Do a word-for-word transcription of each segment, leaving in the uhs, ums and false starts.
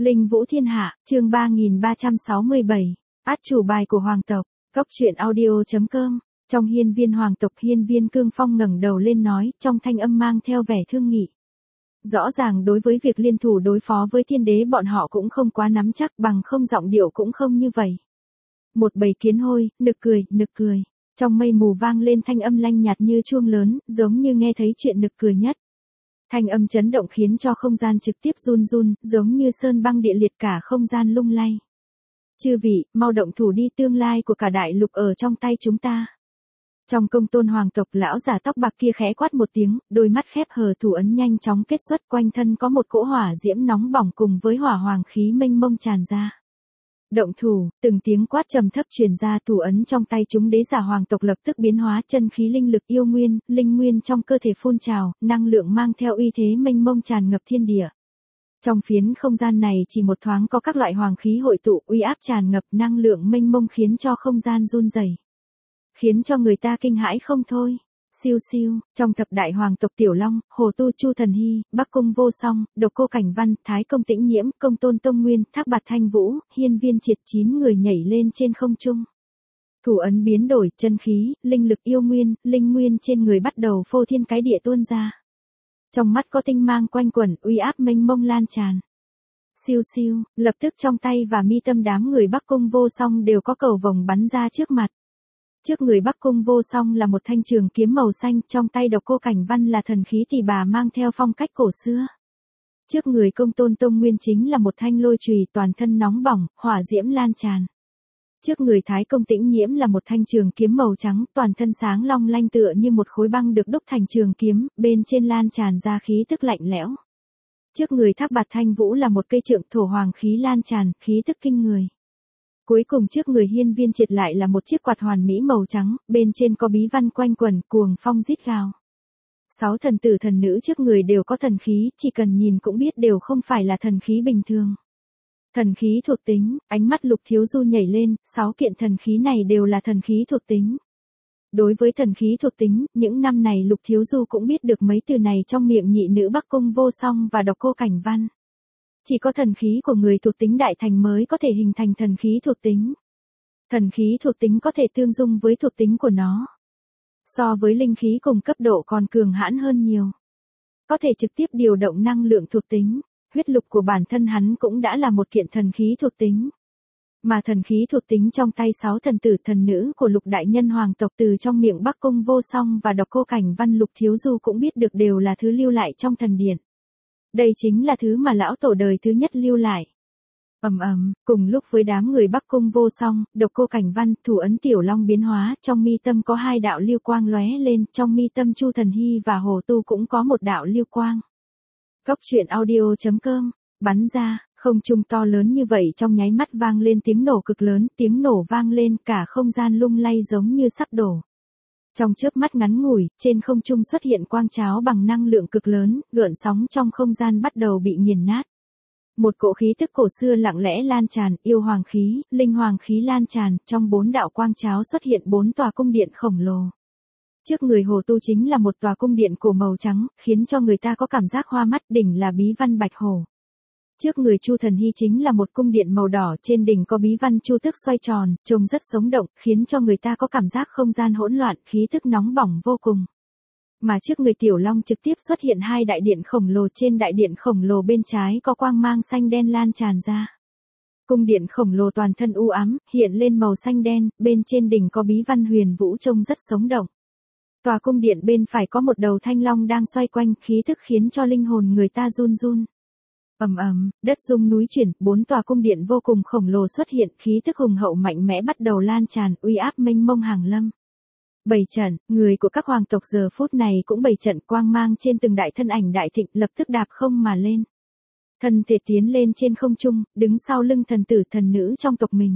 Linh Vũ Thiên Hạ, chương ba nghìn ba trăm sáu mươi bảy. Át chủ bài của hoàng tộc. Cốc truyện audio chấm com. Trong hiên viên hoàng tộc, hiên viên Cương Phong ngẩng đầu lên nói, trong thanh âm mang theo vẻ thương nghị. Rõ ràng đối với việc liên thủ đối phó với thiên đế bọn họ cũng không quá nắm chắc, bằng không giọng điệu cũng không như vậy. Một bầy kiến hôi, nực cười, nực cười. Trong mây mù vang lên thanh âm lanh nhạt như chuông lớn, giống như nghe thấy chuyện nực cười nhất. Thanh âm chấn động khiến cho không gian trực tiếp run run, giống như sơn băng địa liệt, cả không gian lung lay. Chư vị, mau động thủ đi, tương lai của cả đại lục ở trong tay chúng ta. Trong công tôn hoàng tộc, lão già tóc bạc kia khẽ quát một tiếng, đôi mắt khép hờ, thủ ấn nhanh chóng kết xuất, quanh thân có một cỗ hỏa diễm nóng bỏng cùng với hỏa hoàng khí mênh mông tràn ra. Động thủ, từng tiếng quát trầm thấp truyền ra, thủ ấn trong tay chúng đế giả hoàng tộc lập tức biến hóa, chân khí linh lực yêu nguyên, linh nguyên trong cơ thể phun trào, năng lượng mang theo uy thế mênh mông tràn ngập thiên địa. Trong phiến không gian này chỉ một thoáng có các loại hoàng khí hội tụ, uy áp tràn ngập, năng lượng mênh mông khiến cho không gian run rẩy, khiến cho người ta kinh hãi không thôi. Siêu siêu, trong thập đại hoàng tộc Tiểu Long, Hồ Tu, Chu Thần Hy, Bắc Cung Vô Song, Độc Cô Cảnh Văn, Thái Công Tĩnh Nhiễm, Công Tôn Tông Nguyên, Thác Bạt Thanh Vũ, Hiên Viên Triệt, chín người nhảy lên trên không trung. Thủ ấn biến đổi, chân khí, linh lực yêu nguyên, linh nguyên trên người bắt đầu phô thiên cái địa tuôn ra. Trong mắt có tinh mang quanh quẩn, uy áp mênh mông lan tràn. Siêu siêu, lập tức trong tay và mi tâm đám người Bắc Cung Vô Song đều có cầu vồng bắn ra trước mặt. Trước người Bắc Cung Vô Song là một thanh trường kiếm màu xanh, trong tay Độc Cô Cảnh Văn là thần khí tỷ bà mang theo phong cách cổ xưa. Trước người Công Tôn Tông Nguyên chính là một thanh lôi chùy, toàn thân nóng bỏng, hỏa diễm lan tràn. Trước người Thái Công Tĩnh Nhiễm là một thanh trường kiếm màu trắng, toàn thân sáng long lanh tựa như một khối băng được đúc thành trường kiếm, bên trên lan tràn ra khí tức lạnh lẽo. Trước người Thác Bạt Thanh Vũ là một cây trượng, thổ hoàng khí lan tràn, khí tức kinh người. Cuối cùng trước người Hiên Viên Triệt lại là một chiếc quạt hoàn mỹ màu trắng, bên trên có bí văn quanh quẩn, cuồng phong rít gào. Sáu thần tử thần nữ trước người đều có thần khí, chỉ cần nhìn cũng biết đều không phải là thần khí bình thường. Thần khí thuộc tính, ánh mắt Lục Thiếu Du nhảy lên, sáu kiện thần khí này đều là thần khí thuộc tính. Đối với thần khí thuộc tính, những năm này Lục Thiếu Du cũng biết được mấy từ này trong miệng nhị nữ Bắc Cung Vô Song và Độc Cô Cảnh Văn. Chỉ có thần khí của người thuộc tính đại thành mới có thể hình thành thần khí thuộc tính. Thần khí thuộc tính có thể tương dung với thuộc tính của nó. So với linh khí cùng cấp độ còn cường hãn hơn nhiều. Có thể trực tiếp điều động năng lượng thuộc tính. Huyết lục của bản thân hắn cũng đã là một kiện thần khí thuộc tính. Mà thần khí thuộc tính trong tay sáu thần tử thần nữ của Lục đại nhân hoàng tộc từ trong miệng Bắc Cung Vô Song và Độc Cô Cảnh Văn, Lục Thiếu Du cũng biết được đều là thứ lưu lại trong thần điện. Đây chính là thứ mà lão tổ đời thứ nhất lưu lại. Ầm ầm, cùng lúc với đám người Bắc Cung Vô Song, Độc Cô Cảnh Văn, thủ ấn Tiểu Long biến hóa, trong mi tâm có hai đạo lưu quang lóe lên, trong mi tâm Chu Thần Hy và Hồ Tu cũng có một đạo lưu quang. Cốc truyện audio chấm com, bắn ra, không trung to lớn như vậy trong nháy mắt vang lên tiếng nổ cực lớn, tiếng nổ vang lên cả không gian lung lay giống như sắp đổ. Trong chớp mắt ngắn ngủi, trên không trung xuất hiện quang cháo bằng năng lượng cực lớn, gợn sóng trong không gian bắt đầu bị nghiền nát. Một cỗ khí tức cổ xưa lặng lẽ lan tràn, yêu hoàng khí, linh hoàng khí lan tràn, trong bốn đạo quang cháo xuất hiện bốn tòa cung điện khổng lồ. Trước người Hồ Tu chính là một tòa cung điện cổ màu trắng, khiến cho người ta có cảm giác hoa mắt, đỉnh là bí văn bạch hổ. Trước người Chu Thần Hy chính là một cung điện màu đỏ, trên đỉnh có bí văn chu tước xoay tròn, trông rất sống động, khiến cho người ta có cảm giác không gian hỗn loạn, khí tức nóng bỏng vô cùng. Mà trước người Tiểu Long trực tiếp xuất hiện hai đại điện khổng lồ, trên đại điện khổng lồ bên trái có quang mang xanh đen lan tràn ra. Cung điện khổng lồ toàn thân u ám, hiện lên màu xanh đen, bên trên đỉnh có bí văn huyền vũ trông rất sống động. Tòa cung điện bên phải có một đầu thanh long đang xoay quanh, khí tức khiến cho linh hồn người ta run run. Ầm ầm, đất rung núi chuyển, bốn tòa cung điện vô cùng khổng lồ xuất hiện, khí tức hùng hậu mạnh mẽ bắt đầu lan tràn, uy áp mênh mông hàng lâm. Bảy trận, người của các hoàng tộc giờ phút này cũng bảy trận, quang mang trên từng đại thân ảnh đại thịnh, lập tức đạp không mà lên. Thân thể tiến lên trên không trung, đứng sau lưng thần tử thần nữ trong tộc mình.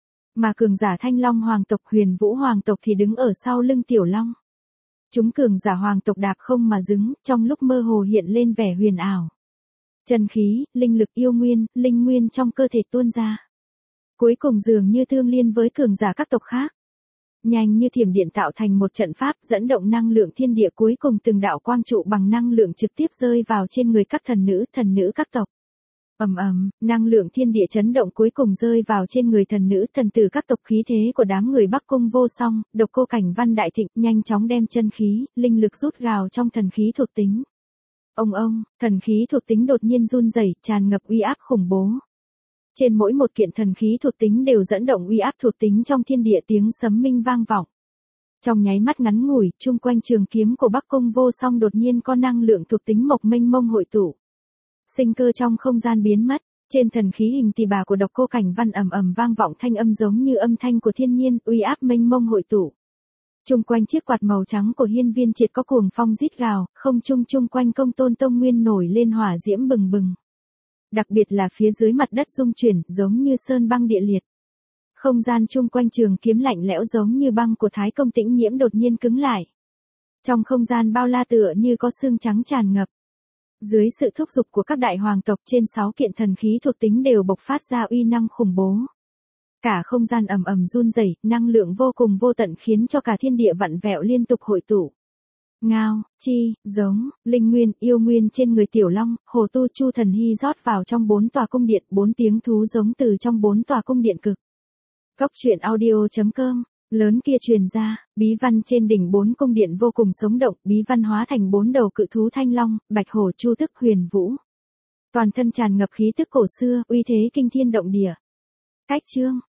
Mà cường giả Thanh Long hoàng tộc, Huyền Vũ hoàng tộc thì đứng ở sau lưng Tiểu Long. Chúng cường giả hoàng tộc đạp không mà dứng, trong lúc mơ hồ hiện lên vẻ huyền ảo. Chân khí, linh lực yêu nguyên, linh nguyên trong cơ thể tuôn ra. Cuối cùng dường như tương liên với cường giả các tộc khác. Nhanh như thiểm điện tạo thành một trận pháp dẫn động năng lượng thiên địa, cuối cùng từng đạo quang trụ bằng năng lượng trực tiếp rơi vào trên người các thần nữ, thần nữ các tộc. Ầm ầm, năng lượng thiên địa chấn động cuối cùng rơi vào trên người thần nữ, thần tử các tộc, khí thế của đám người Bắc Cung vô song, Độc Cô Cảnh Văn đại thịnh, nhanh chóng đem chân khí, linh lực rút gào trong thần khí thuộc tính. Ông ông, thần khí thuộc tính đột nhiên run rẩy, tràn ngập uy áp khủng bố. Trên mỗi một kiện thần khí thuộc tính đều dẫn động uy áp thuộc tính trong thiên địa, tiếng sấm minh vang vọng. Trong nháy mắt ngắn ngủi, chung quanh trường kiếm của Bắc Cung vô song đột nhiên có năng lượng thuộc tính mộc mênh mông hội tụ. Sinh cơ trong không gian biến mất, trên thần khí hình tỳ bà của Độc Cô Cảnh Văn ầm ầm vang vọng thanh âm giống như âm thanh của thiên nhiên, uy áp mênh mông hội tụ. Chung quanh chiếc quạt màu trắng của Hiên Viên Triệt có cuồng phong rít gào, không trung chung quanh Công Tôn Tông Nguyên nổi lên hỏa diễm bừng bừng. Đặc biệt là phía dưới mặt đất rung chuyển, giống như sơn băng địa liệt. Không gian chung quanh trường kiếm lạnh lẽo giống như băng của Thái Công Tĩnh Nhiễm đột nhiên cứng lại. Trong không gian bao la tựa như có xương trắng tràn ngập. Dưới sự thúc giục của các đại hoàng tộc, trên sáu kiện thần khí thuộc tính đều bộc phát ra uy năng khủng bố. Cả không gian ầm ầm run rẩy, năng lượng vô cùng vô tận khiến cho cả thiên địa vặn vẹo liên tục hội tụ. Ngao, chi, giống, linh nguyên, yêu nguyên trên người Tiểu Long, Hồ Tu Chu Thần Hy rót vào trong bốn tòa cung điện, bốn tiếng thú giống từ trong bốn tòa cung điện cực. Cốc truyện audio chấm com, lớn kia truyền ra, bí văn trên đỉnh bốn cung điện vô cùng sống động, bí văn hóa thành bốn đầu cự thú thanh long, bạch hổ, chu tức, huyền vũ. Toàn thân tràn ngập khí tức cổ xưa, uy thế kinh thiên động địa. Cách chương